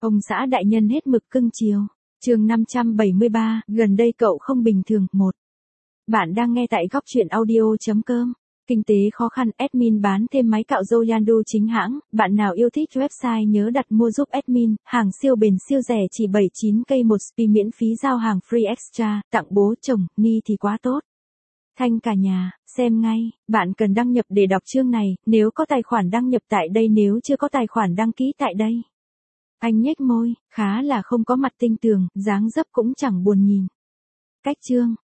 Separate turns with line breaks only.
Ông xã đại nhân hết mực cưng chiều. Chương 573, gần đây cậu không bình thường. 1. Bạn đang nghe tại góc truyện audio.com. Kinh tế khó khăn, admin bán thêm máy cạo râu Yandu chính hãng. Bạn nào yêu thích website nhớ đặt mua giúp admin. Hàng siêu bền siêu rẻ chỉ 79k một spi, miễn phí giao hàng free extra. Tặng bố chồng, ni thì quá tốt. Thanh cả nhà, xem ngay. Bạn cần đăng nhập để đọc chương này. Nếu có tài khoản đăng nhập tại đây, nếu chưa có tài khoản đăng ký tại đây. Anh nhếch môi, khá là không có mặt tinh tường, dáng dấp cũng chẳng buồn nhìn. Cách chương,